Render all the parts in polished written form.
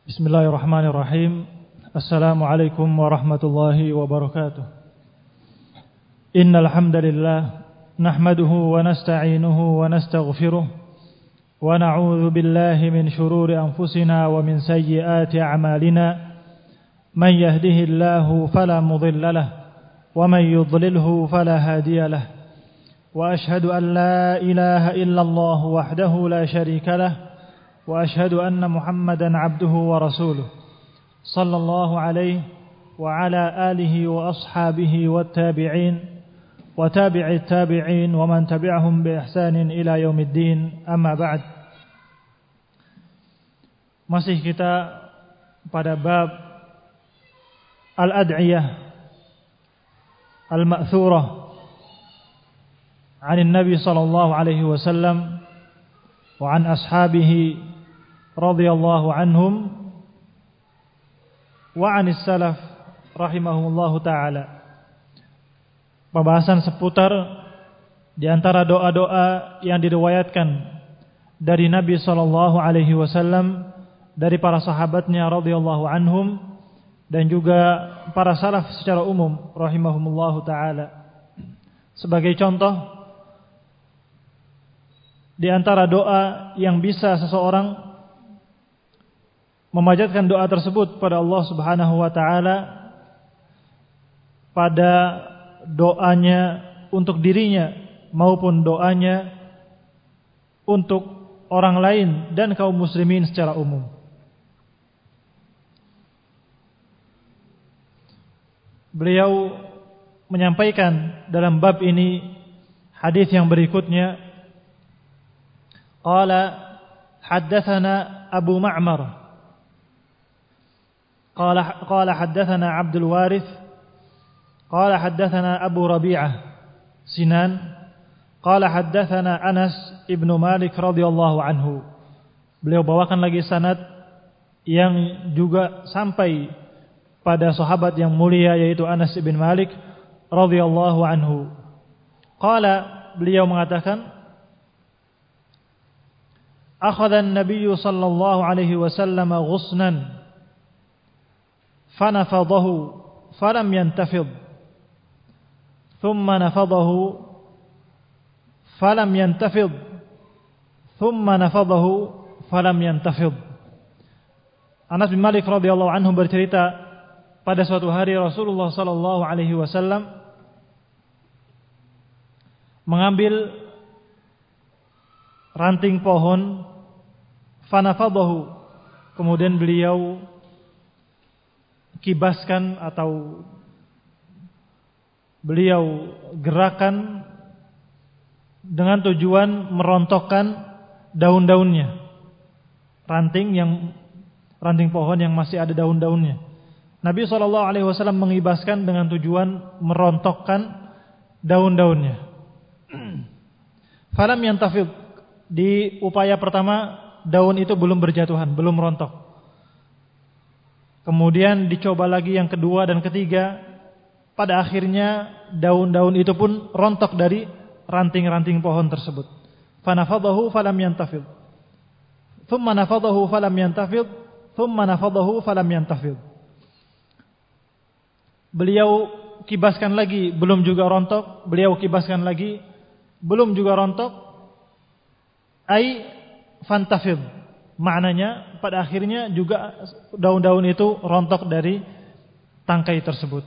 Bismillahirrahmanirrahim. Assalamualaikum warahmatullahi wabarakatuh. Innal hamdalillah nahmaduhu wa nasta'inuhu wa nastaghfiruh wa na'udzu billahi min shururi anfusina wa min sayyiati a'malina. Man yahdihillahu fala mudilla lahu wa man yudlilhu fala hadiya lahu. Wa ashhadu an la ilaha illallah wahdahu la syarika lahu وأشهد أن محمدا عبده ورسوله صلى الله عليه وعلى آله وأصحابه والتابعين وتابع التابعين ومن تبعهم بإحسان إلى يوم الدين أما بعد. Masih kita pada bab al-ad'iyah al-ma'thurah 'an an-nabi sallallahu alaihi wasallam wa 'an ashabihi radhiyallahu anhum wa 'anis salaf rahimahumullahu taala. Pembahasan seputar di antara doa-doa yang diriwayatkan dari Nabi sallallahu alaihi wasallam, dari para sahabatnya radhiyallahu anhum, dan juga para salaf secara umum rahimahumullahu taala. Sebagai contoh, di antara doa yang bisa seseorang memanjatkan doa tersebut pada Allah Subhanahu wa taala, pada doanya untuk dirinya maupun doanya untuk orang lain dan kaum muslimin secara umum. Beliau menyampaikan dalam bab ini hadis yang berikutnya. Qala haddatsana Abu Ma'mar قال حدثنا عبد الوارث قال حدثنا أبو ربيعة سنان قال حدثنا أنس ابن مالك رضي الله عنه. Beliau bawakan lagi sanad yang juga sampai pada sahabat yang mulia, yaitu Anas ibn Malik radhiyallahu anhu. Qala, beliau mengatakan, akhadha an-nabiy sallallahu alaihi wasallam ghusnan فنفضه فلم ينتفض ثم نفضه فلم ينتفض ثم نفضه فلم ينتفض. Anas bin Malik radhiyallahu anhu bercerita, pada suatu hari Rasulullah sallallahu alaihi wasallam mengambil ranting pohon, fanafadahu, kemudian beliau kibaskan atau beliau gerakan dengan tujuan merontokkan daun-daunnya, ranting pohon yang masih ada daun-daunnya. Nabi SAW mengibaskan dengan tujuan merontokkan daun-daunnya. Falam yantafid, di upaya pertama daun itu belum berjatuhan, belum rontok. Kemudian dicoba lagi yang kedua dan ketiga. Pada akhirnya daun-daun itu pun rontok dari ranting-ranting pohon tersebut. Fanafadahu falam yantafid. Thumma nafadahu falam yantafid. Thumma nafadahu falam yantafid. Beliau kibaskan lagi, belum juga rontok. Beliau kibaskan lagi, belum juga rontok. Ai fantafid, maknanya pada akhirnya juga daun-daun itu rontok dari tangkai tersebut.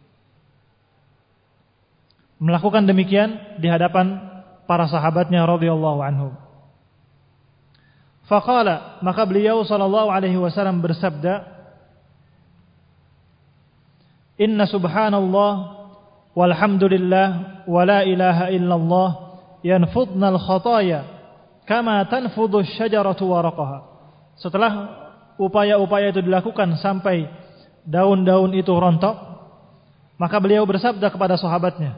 Melakukan demikian di hadapan para sahabatnya radhiyallahu anhum. Faqala, maka beliau sallallahu alaihi wasallam bersabda, inna subhanallah walhamdulillah wa la ilaha illallah yanfudnal khataya kama tanfudhu syajaratu waraqaha. Setelah upaya-upaya itu dilakukan sampai daun-daun itu rontok, maka beliau bersabda kepada sahabatnya,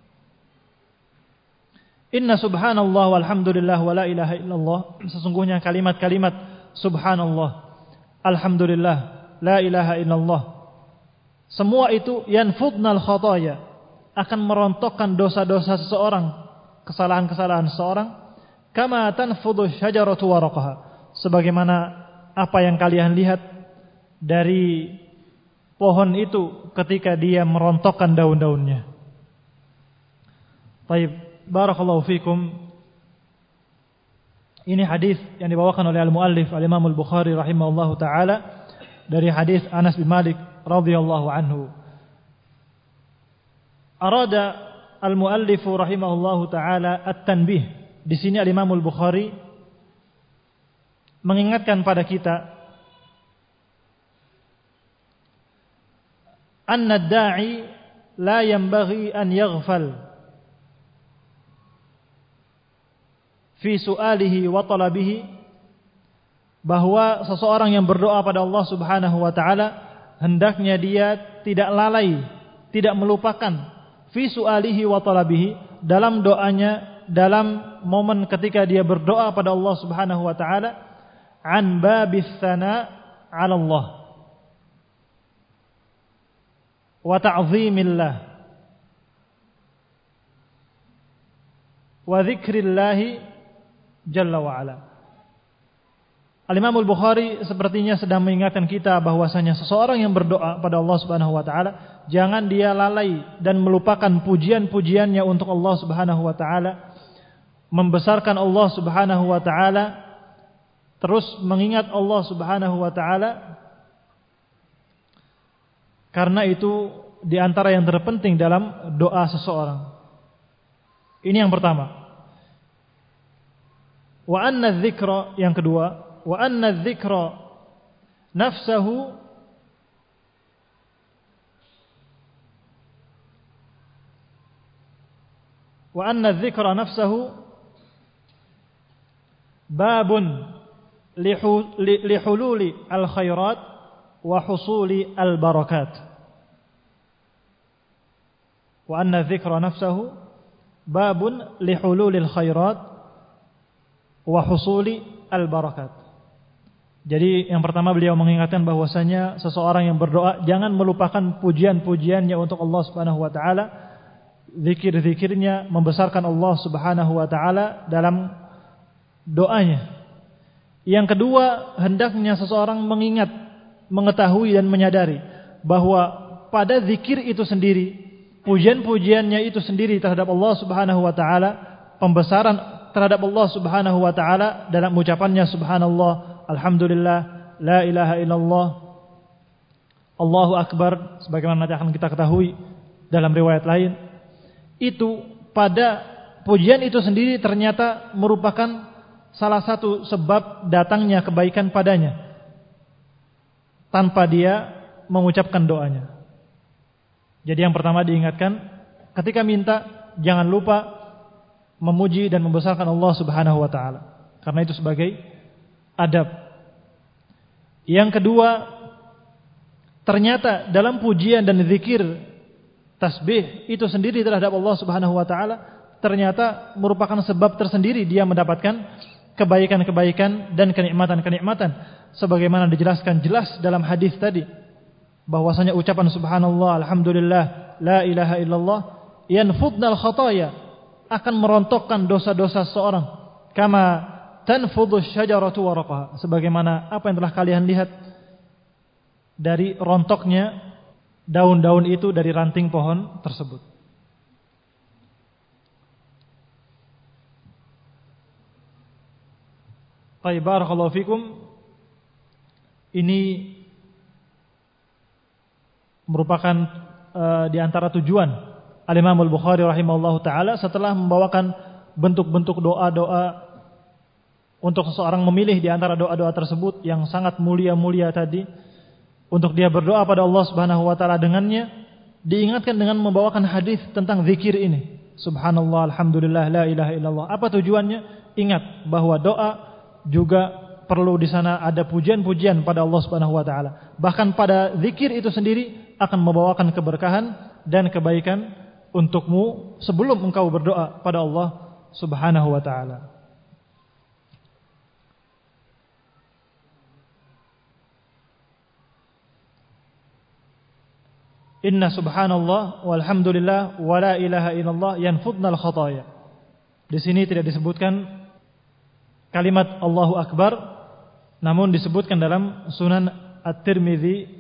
inna subhanallah walhamdulillah wa la ilaha illallah, sesungguhnya kalimat-kalimat subhanallah, alhamdulillah, la ilaha illallah, semua itu yanfudnal khataya, akan merontokkan dosa-dosa seseorang, kesalahan-kesalahan seseorang, kama tanfudhu syajaratu waraqaha, sebagaimana apa yang kalian lihat dari pohon itu ketika dia merontokkan daun-daunnya. Baik, barakallahu fikum. Ini hadis yang dibawakan oleh al-muallif al-Imam al-Bukhari rahimahullahu taala dari hadis Anas bin Malik radhiyallahu anhu. Arada al-muallif rahimahullahu taala at-tanbih. Di sini al-Imam al-Bukhari mengingatkan pada kita anna ad-da'i la yanbaghi an yaghfal fi su'alihi wa talabihi, bahwa seseorang yang berdoa pada Allah Subhanahu wa taala hendaknya dia tidak lalai, tidak melupakan fi su'alihi wa talabihi, dalam doanya, dalam momen ketika dia berdoa pada Allah Subhanahu wa taala, an babis sana 'ala Allah wa ta'zimillah wa dzikrillah Jalla wa'ala. Al-Imam al-Bukhari sepertinya sedang mengingatkan kita bahwasanya seseorang yang berdoa pada Allah Subhanahu wa taala jangan dia lalai dan melupakan pujian-pujiannya untuk Allah Subhanahu wa taala, membesarkan Allah Subhanahu wa taala, terus mengingat Allah Subhanahu wa taala, karena itu di antara yang terpenting dalam doa seseorang. Ini yang pertama. Wa anna dzikra, yang kedua, wa anna dzikra nafsuhu wa anna dzikra nafsuhu babun lihululi al-khairat wa husuli al-barakat. Wa anna dzikra nafsuhu babun lihululi al-khairat wa husuli al-barakat. Jadi yang pertama beliau mengingatkan bahwasanya seseorang yang berdoa jangan melupakan pujian-pujiannya untuk Allah Subhanahu wa taala, zikir-zikirnya, membesarkan Allah Subhanahu wa taala dalam doanya. Yang kedua, hendaknya seseorang mengingat, mengetahui dan menyadari bahwa pada zikir itu sendiri, pujian-pujiannya itu sendiri terhadap Allah Subhanahu wa taala, pembesaran terhadap Allah Subhanahu wa taala dalam ucapannya subhanallah, alhamdulillah, la ilaha illallah, Allahu akbar, sebagaimana nanti akan kita ketahui dalam riwayat lain. Itu pada pujian itu sendiri ternyata merupakan salah satu sebab datangnya kebaikan padanya tanpa dia mengucapkan doanya. Jadi yang pertama diingatkan, ketika minta jangan lupa memuji dan membesarkan Allah Subhanahu wa taala, karena itu sebagai adab. Yang kedua, ternyata dalam pujian dan zikir, tasbih itu sendiri terhadap Allah Subhanahu wa taala ternyata merupakan sebab tersendiri dia mendapatkan kebaikan-kebaikan dan kenikmatan-kenikmatan, sebagaimana dijelaskan jelas dalam hadis tadi bahwasanya ucapan subhanallah, alhamdulillah, la ilaha illallah yanfudnal khataya, akan merontokkan dosa-dosa seseorang, kama tanfudhu syajaratu waraqaha, sebagaimana apa yang telah kalian lihat dari rontoknya daun-daun itu dari ranting pohon tersebut. Baik, barakallahu fikum. Ini merupakan di antara tujuan Al-Imam al-Bukhari rahimahullahu taala setelah membawakan bentuk-bentuk doa-doa untuk seseorang memilih di antara doa-doa tersebut yang sangat mulia-mulia tadi untuk dia berdoa pada Allah Subhanahu wa taala dengannya, diingatkan dengan membawakan hadis tentang zikir ini. Subhanallah, alhamdulillah, la ilaha illallah. Apa tujuannya? Ingat bahwa doa juga perlu di sana ada pujian-pujian pada Allah Subhanahu wa taala. Bahkan pada zikir itu sendiri akan membawakan keberkahan dan kebaikan untukmu sebelum engkau berdoa pada Allah Subhanahu wa taala. Inna subhanallah walhamdulillah wa la ilaha illallah yanfudnal khataya. Di sini tidak disebutkan kalimat Allahu akbar, namun disebutkan dalam Sunan At-Tirmidzi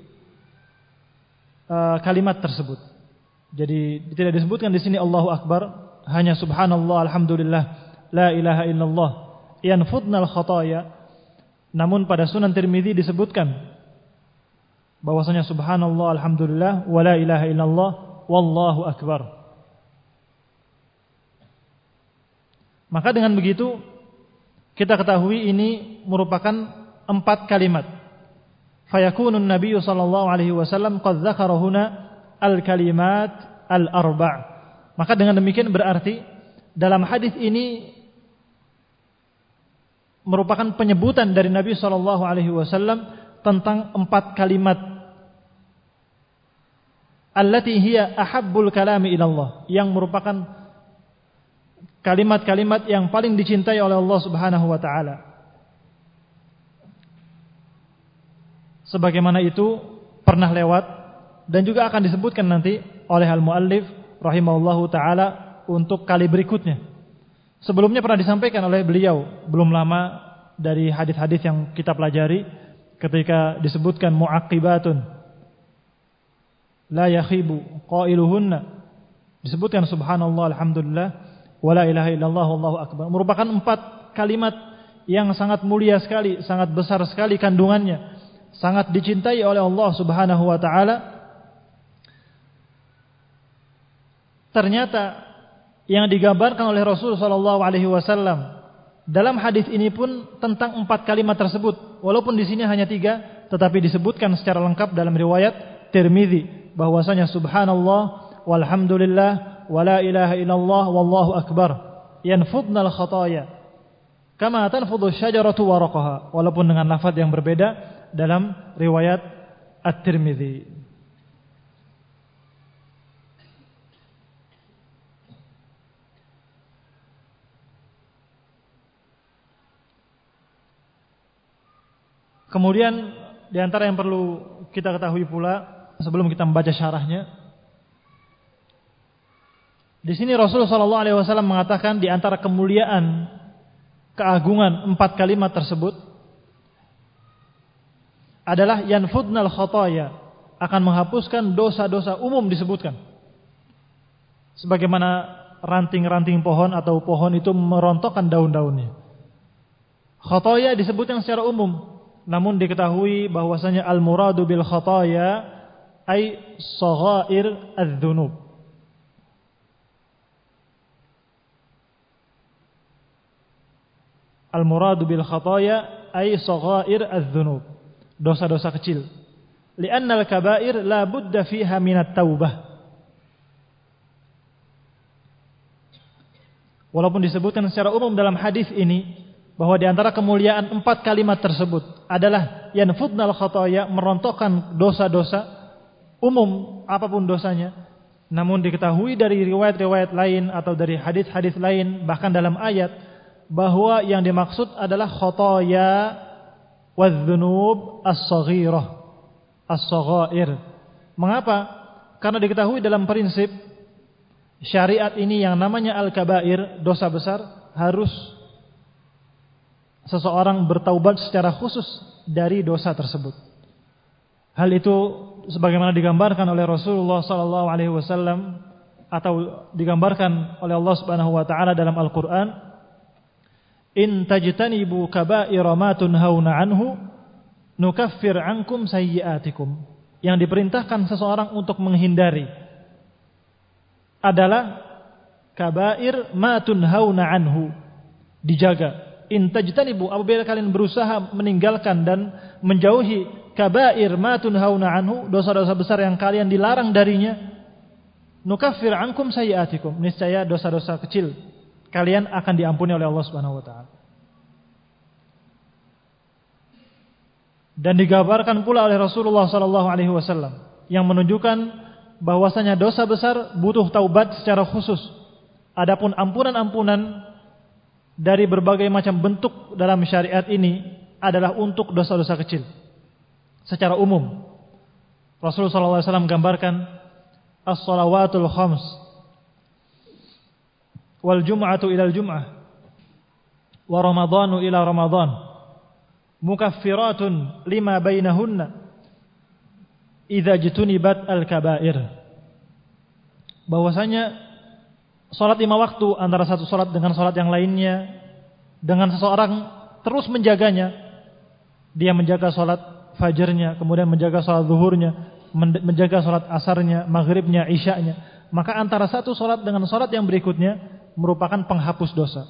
kalimat tersebut. Jadi tidak disebutkan di sini Allahu Akbar, hanya subhanallah, alhamdulillah, la ilaha illallah, yanfudnal khataya. Namun pada Sunan Tirmidzi disebutkan bahwasanya subhanallah, alhamdulillah, wa la ilaha illallah, wallahu akbar. Maka dengan begitu kita ketahui ini merupakan 4 kalimat. Fayakunun Nabiyyu sallallahu alaihi wasallam qad dzakara huna al-kalimat al-arba'. Maka dengan demikian berarti dalam hadis ini merupakan penyebutan dari Nabi sallallahu alaihi wasallam tentang 4 kalimat allati hiya ahabbul kalami ila Allah, yang merupakan kalimat-kalimat yang paling dicintai oleh Allah Subhanahu wa taala. Sebagaimana itu pernah lewat dan juga akan disebutkan nanti oleh al-muallif rahimahullahu taala untuk kali berikutnya. Sebelumnya pernah disampaikan oleh beliau belum lama dari hadis-hadis yang kita pelajari ketika disebutkan mu'aqibatun la yakhibu qailuhunna, disebutkan subhanallah, alhamdulillah, wa la ilaha illallah, wallahu akbar. Merupakan 4 kalimat yang sangat mulia sekali, sangat besar sekali kandungannya, sangat dicintai oleh Allah Subhanahu wa taala. Ternyata yang digambarkan oleh Rasul sallallahu alaihi wasallam dalam hadis ini pun tentang 4 kalimat tersebut. Walaupun di sini hanya 3, tetapi disebutkan secara lengkap dalam riwayat Tirmidzi bahwasanya subhanallah walhamdulillah wa la ilaha illallah wallahu akbar yanfudnal khataya kama tanfudhu syajaratu waraqaha, walaupun dengan lafaz yang berbeda dalam riwayat At-Tirmidzi. Kemudian di antara yang perlu kita ketahui pula sebelum kita membaca syarahnya, di sini Rasulullah sallallahu alaihi wasallam mengatakan di antara kemuliaan, keagungan 4 kalimat tersebut adalah yanfudnal khataya, akan menghapuskan dosa-dosa umum disebutkan. Sebagaimana ranting-ranting pohon atau pohon itu merontokkan daun-daunnya. Khataya disebutkan secara umum, namun diketahui bahwasanya al-muradu bil khataya ay saghair adz-dzunub. Al-muradu bil khataya ay saghair adz-dzunub, dosa-dosa kecil. Li'anna al-kaba'ir la budda fiha minat taubah. Walaupun disebutkan secara umum dalam hadis ini bahwa di antara kemuliaan 4 kalimat tersebut adalah yanfudnal khataya, merontokkan dosa-dosa umum apapun dosanya, namun diketahui dari riwayat-riwayat lain atau dari hadis-hadis lain, bahkan dalam ayat, bahwa yang dimaksud adalah khataya wadz-dzunub as-saghirah, as-saghair. Mengapa? Karena diketahui dalam prinsip syariat ini yang namanya al-kabair, dosa besar, harus seseorang bertaubat secara khusus dari dosa tersebut. Hal itu sebagaimana digambarkan oleh Rasulullah sallallahu alaihi wasallam atau digambarkan oleh Allah Subhanahu wa taala dalam Al-Qur'an, in tajtanibu kaba'ira ma tunhauna anhu nukaffir ankum sayyi'atikum. Yang diperintahkan seseorang untuk menghindari adalah kaba'ir ma tunhauna anhu, dijaga. In tajtanibu, apabila kalian berusaha meninggalkan dan menjauhi kaba'ir ma tunhauna anhu, dosa-dosa besar yang kalian dilarang darinya, nukaffir ankum sayyi'atikum, niscaya dosa-dosa kecil kalian akan diampuni oleh Allah Subhanahu wa taala. Dan digambarkan pula oleh Rasulullah sallallahu alaihi wasallam yang menunjukkan bahwasanya dosa besar butuh taubat secara khusus. Adapun ampunan-ampunan dari berbagai macam bentuk dalam syariat ini adalah untuk dosa-dosa kecil secara umum. Rasulullah sallallahu alaihi wasallam gambarkan as-shalawatul khams wal jum'atu ila al-jum'ah wa ramadhanu ila ramadhan mukaffiratun lima bainahunna idza jutunibat al-kaba'ir. Bahwasanya salat 5 waktu antara satu salat dengan salat yang lainnya, dengan seseorang terus menjaganya, dia menjaga salat fajarnya, kemudian menjaga salat zuhurnya, menjaga salat asarnya, maghribnya, isya'nya, maka antara satu salat dengan salat yang berikutnya merupakan penghapus dosa.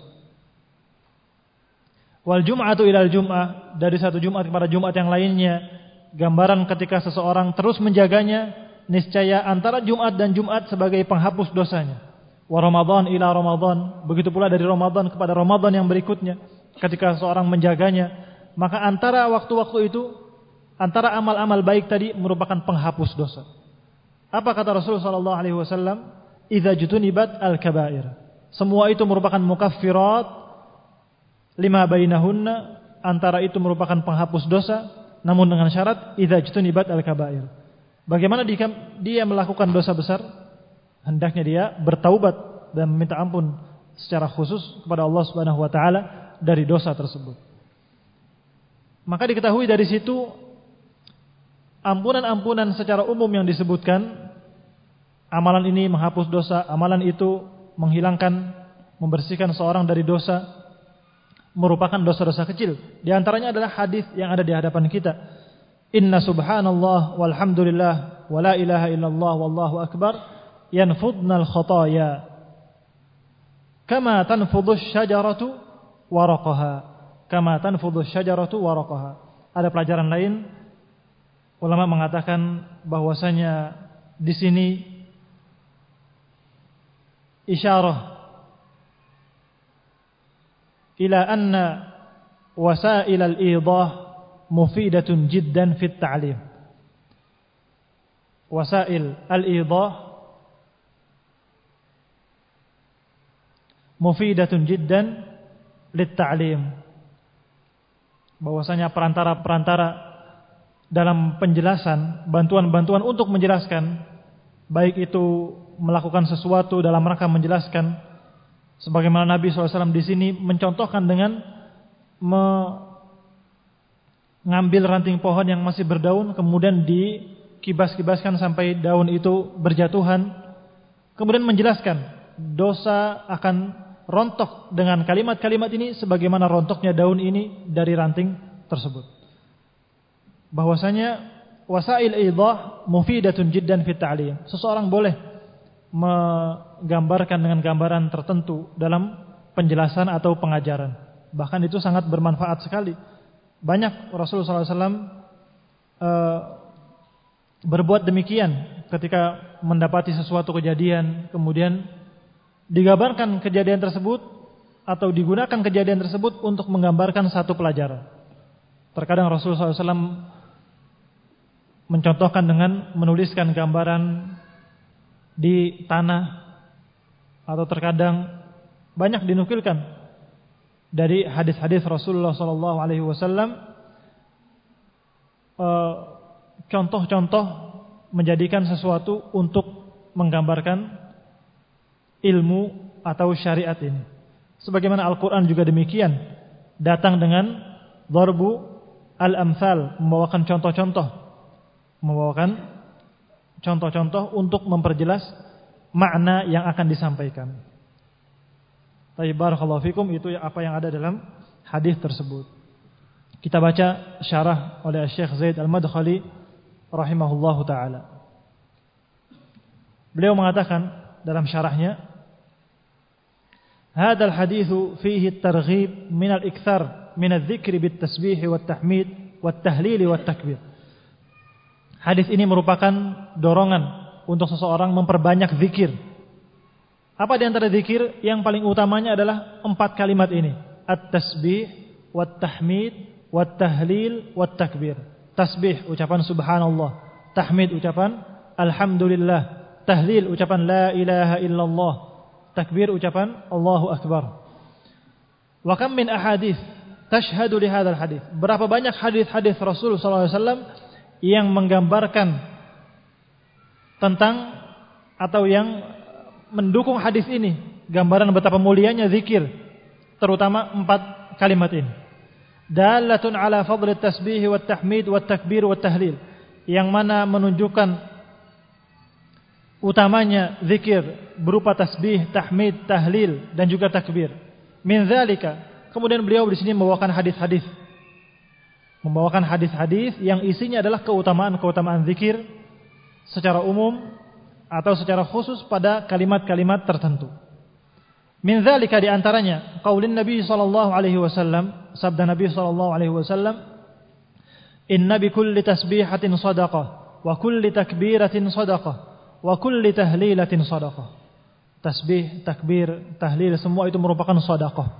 Wal jum'atu ilal jum'ah, dari satu Jumat kepada Jumat yang lainnya, gambaran ketika seseorang terus menjaganya, niscaya antara Jumat dan Jumat sebagai penghapus dosanya. Wa Ramadan ila Ramadan, begitu pula dari Ramadan kepada Ramadan yang berikutnya, ketika seseorang menjaganya, maka antara waktu-waktu itu, antara amal-amal baik tadi merupakan penghapus dosa. Apa kata Rasulullah sallallahu alaihi wasallam? Idza jutunibat al-kaba'ir. Semua itu merupakan mukaffirat lima bainahunna, antara itu merupakan penghapus dosa, namun dengan syarat idza jutunibat al-kaba'ir. Bagaimana dia melakukan dosa besar? Hendaknya dia bertaubat dan meminta ampun secara khusus kepada Allah Subhanahu wa taala dari dosa tersebut. Maka diketahui dari situ ampunan-ampunan secara umum yang disebutkan, amalan ini menghapus dosa, amalan itu menghilangkan, membersihkan seorang dari dosa, merupakan dosa-dosa kecil. Di antaranya adalah hadis yang ada di hadapan kita. Inna subhanallah walhamdulillah wa la ilaha illallah wallahu akbar yanfudnal khataya kama tanfudhush syajaratu waraqaha, kama tanfudhush syajaratu waraqaha. Ada pelajaran lain, ulama mengatakan bahwasanya di sini isyarah ila anna wasail al-idah mufidatun jiddan fit ta'lim. Wasail al-idah mufidatun jiddan lit ta'lim. Bahwasanya perantara-perantara dalam penjelasan, bantuan-bantuan untuk menjelaskan, baik itu melakukan sesuatu dalam rangka menjelaskan, sebagaimana Nabi SAW di sini mencontohkan dengan mengambil ranting pohon yang masih berdaun, kemudian dikibas-kibaskan sampai daun itu berjatuhan, kemudian menjelaskan dosa akan rontok dengan kalimat-kalimat ini, sebagaimana rontoknya daun ini dari ranting tersebut. Bahwasanya wasail idah mufidatun jiddan fit ta'lim. Seseorang boleh menggambarkan dengan gambaran tertentu dalam penjelasan atau pengajaran. Bahkan itu sangat bermanfaat sekali. Banyak Rasulullah SAW berbuat demikian ketika mendapati sesuatu kejadian, kemudian digambarkan kejadian tersebut atau digunakan kejadian tersebut untuk menggambarkan satu pelajaran. Terkadang Rasulullah SAW mencontohkan dengan menuliskan gambaran di tanah, atau terkadang banyak dinukilkan dari hadis-hadis Rasulullah SAW contoh-contoh menjadikan sesuatu untuk menggambarkan ilmu atau syariat ini. Sebagaimana Al-Quran juga demikian, datang dengan dharbu al-amthal, membawakan contoh-contoh untuk memperjelas makna yang akan disampaikan. Tayyib, barakallahu fikum, itu apa yang ada dalam hadis tersebut. Kita baca syarah oleh Syekh Zaid Al-Madkhali rahimahullahu taala. Beliau mengatakan dalam syarahnya, "Hadzal haditsu fihi at-targhib min al-iktsar min adz-dzikri bit-tasbih wat-tahmid wat-tahlil wat-takbir." Hadis ini merupakan dorongan untuk seseorang memperbanyak zikir. Apa di antara zikir? Yang paling utamanya adalah 4 kalimat ini: at-tasbih, wat-tahmid, wat-tahlil, wat-takbir. Tasbih, ucapan subhanallah. Tahmid, ucapan alhamdulillah. Tahlil, ucapan la ilaha illallah. Takbir, ucapan Allahu akbar. Wa kam min ahadits tashhadu li hadzal hadits. Berapa banyak hadis-hadis Rasulullah SAW yang menggambarkan tentang atau yang mendukung hadis ini, gambaran betapa mulianya zikir, terutama 4 kalimat ini. Dalatun ala fadli at-tasbih wat-tahmid wat-takbir wat-tahlil, yang mana menunjukkan utamanya zikir berupa tasbih, tahmid, tahlil dan juga takbir. Min dzalika, kemudian beliau di sini membawakan hadis-hadis. Membawakan hadis-hadis yang isinya adalah keutamaan-keutamaan zikir secara umum atau secara khusus pada kalimat-kalimat tertentu. Min dzalika, di antaranya qaulin Nabi sallallahu alaihi wasallam, sabda Nabi sallallahu alaihi wasallam, inna bi kulli tasbihatin shadaqah wa kulli takbiratin shadaqah wa kulli tahlilatin shadaqah. Tasbih, takbir, tahlil semua itu merupakan shadaqah.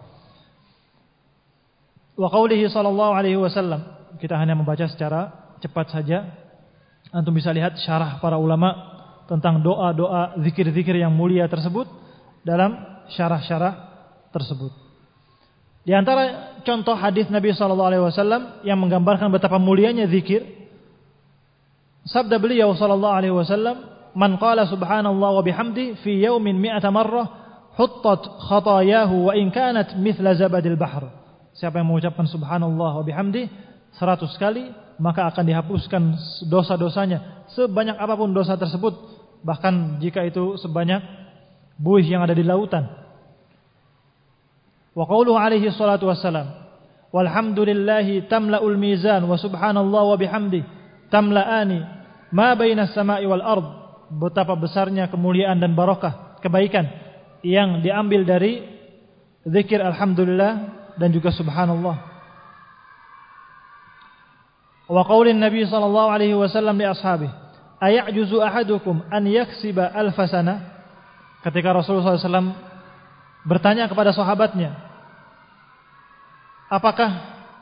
Wa qaulihi sallallahu alaihi wasallam, kita hanya membaca secara cepat saja. Antum bisa lihat syarah para ulama tentang doa-doa, zikir-zikir yang mulia tersebut dalam syarah-syarah tersebut. Di antara contoh hadis Nabi sallallahu alaihi wasallam yang menggambarkan betapa mulianya zikir, sabda beliau sallallahu alaihi wasallam, "Man qala subhanallah wa bihamdi fi yawmin 100 marrah, huttat khatayahu wa in kanat mithla zabadil bahr." Siapa yang mengucapkan subhanallah wa bihamdi 100 kali, maka akan dihapuskan dosa-dosanya sebanyak apapun dosa tersebut, bahkan jika itu sebanyak buih yang ada di lautan. Wa qauluhu alaihi salatu wassalam, walhamdulillahi tamla'ul mizan wa subhanallah wa bihamdi tamla'ani ma bainas sama'i wal ard. Betapa besarnya kemuliaan dan barakah kebaikan yang diambil dari zikir alhamdulillah dan juga subhanallah. Wa qaulin Nabi sallallahu alaihi wasallam li ashabihi, aya'juzu ahadukum an yaksiba alfasana. Ketika Rasulullah SAW bertanya kepada sahabatnya, apakah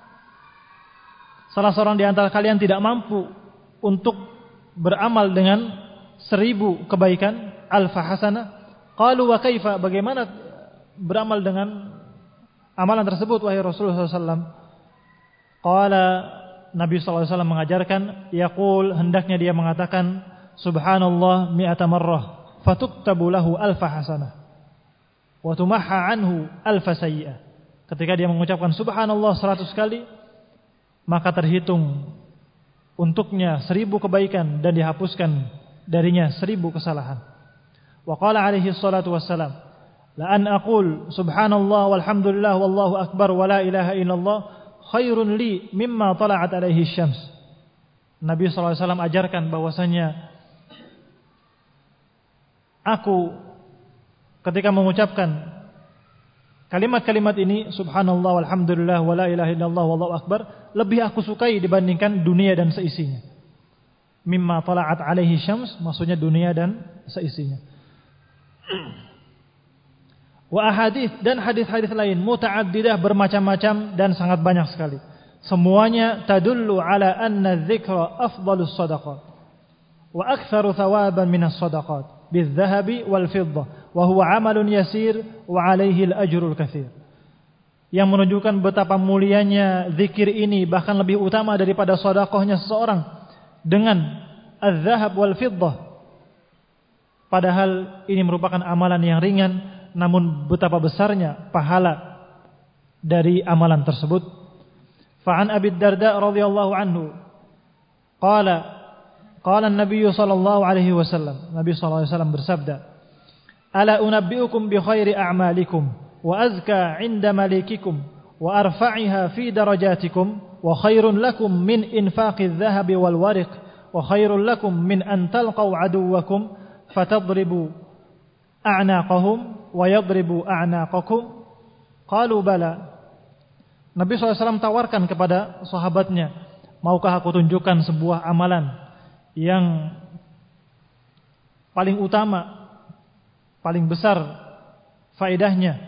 salah seorang di antara kalian tidak mampu untuk beramal dengan 1000 kebaikan, alfa hasanah? Qalu wa kaifa, bagaimana beramal dengan amalan tersebut wahai Rasulullah SAW? Qala, Nabi SAW mengajarkan, yaqul, hendaknya dia mengatakan subhanallah mi'ata marrah fatuktabu lahu alfa hasanah wa tumahha anhu alfa sayyi'ah. Ketika dia mengucapkan subhanallah 100 kali, maka terhitung untuknya 1000 kebaikan dan dihapuskan darinya 1000 kesalahan. Wa qala alaihi salatu wassalam, la an aqul subhanallah walhamdulillah wallahu akbar wa la ilaha illallah khairun li mimma tala'at alaihi syams. Nabi SAW ajarkan bahwasanya aku ketika mengucapkan kalimat-kalimat ini, subhanallah walhamdulillah wa la ilaha illallah wallahu akbar, lebih aku sukai dibandingkan dunia dan seisinya. Mimma tala'at alaihi syams, maksudnya dunia dan seisinya. Wa ahadits, dan hadis-hadis lain muta'addidah, bermacam-macam dan sangat banyak sekali. Semuanya tadullu ala anna dzikra afdalus shadaqat wa aktsaru thawaban minas shadaqat bil-dhahabi wal-fiddah wa huwa 'amalun yasir wa 'alaihi al-ajrul katsir. Yang menunjukkan betapa mulianya zikir ini, bahkan lebih utama daripada sedekahnya seseorang dengan az-zahab wal-fiddah. Padahal ini merupakan amalan yang ringan, namun betapa besarnya pahala dari amalan tersebut. Fa'an Abi Darda radhiyallahu anhu qala Nabi sallallahu alaihi wasallam, Nabi sallallahu alaihi wasallam bersabda, ala unabbiukum bi khairi a'malikum wa azka 'inda malikikum wa arfa'iha fi darajatikum wa khairun lakum min infaqiz zahabi wal wariq wa khairun lakum min an talqaw aduwwakum fatadribu a'naqahum wa yadribu a'naqakum. Qalu bala. Nabi SAW tawarkan kepada sahabatnya, maukah aku tunjukkan sebuah amalan yang paling utama, paling besar faedahnya,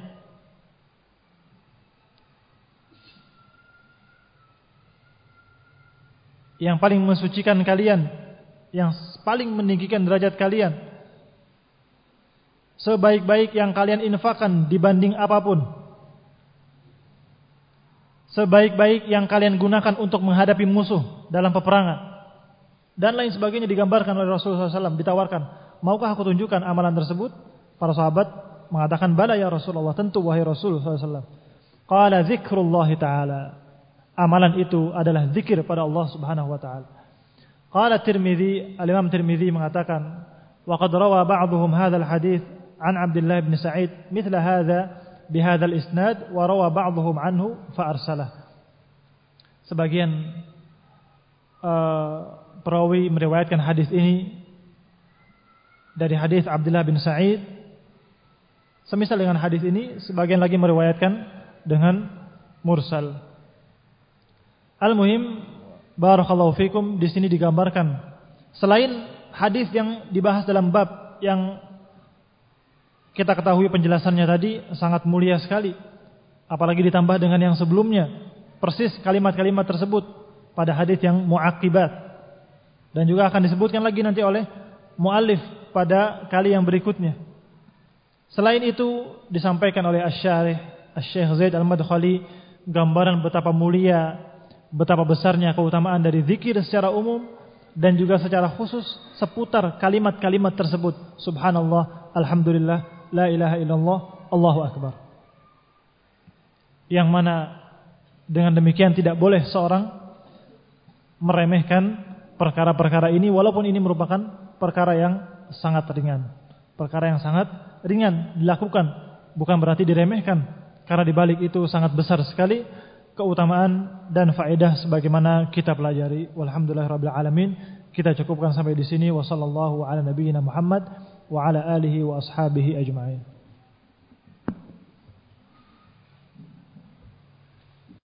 yang paling mensucikan kalian, yang paling meninggikan derajat kalian, sebaik-baik yang kalian infakkan dibanding apapun, sebaik-baik yang kalian gunakan untuk menghadapi musuh dalam peperangan, dan lain sebagainya digambarkan oleh Rasulullah SAW, ditawarkan, maukah aku tunjukkan amalan tersebut? Para sahabat mengatakan, bala ya Rasulullah, tentu wahai Rasulullah SAW. Qala zikrullah ta'ala, amalan itu adalah zikir pada Allah Subhanahu wa ta'ala. Qala Tirmidzi, al-Imam Tirmidzi mengatakan, wa qad rawa ba'dhum hadzal hadits an Abdullah bin Sa'id mithla hadza bihadzal isnad wa rawa ba'dhum anhu fa arsalah. Sebagian perawi meriwayatkan hadis ini dari hadis Abdullah bin Sa'id semisal dengan hadis ini, sebagian lagi meriwayatkan dengan mursal. Al-muhim, barakallahu fikum, di sini digambarkan selain hadis yang dibahas dalam bab yang kita ketahui penjelasannya tadi sangat mulia sekali, apalagi ditambah dengan yang sebelumnya, persis kalimat-kalimat tersebut pada hadis yang mu'aqibat, dan juga akan disebutkan lagi nanti oleh muallif pada kali yang berikutnya. Selain itu disampaikan oleh Asy-Syarih Asy-Syaikh Zaid Al-Madkhali gambaran betapa mulia, betapa besarnya keutamaan dari zikir secara umum dan juga secara khusus seputar kalimat-kalimat tersebut. Subhanallah, alhamdulillah, la ilaha illallah, Allahu akbar. Yang mana dengan demikian tidak boleh seorang meremehkan perkara-perkara ini, walaupun ini merupakan perkara yang sangat ringan. Perkara yang sangat ringan dilakukan, bukan berarti diremehkan, karena dibalik itu sangat besar sekali keutamaan dan faedah sebagaimana kita pelajari. Walhamdulillahirabbil alamin. Kita cukupkan sampai di sini. Wassallallahu ala nabiyyina Muhammad wa ala alihi wa ashabihi ajma'in.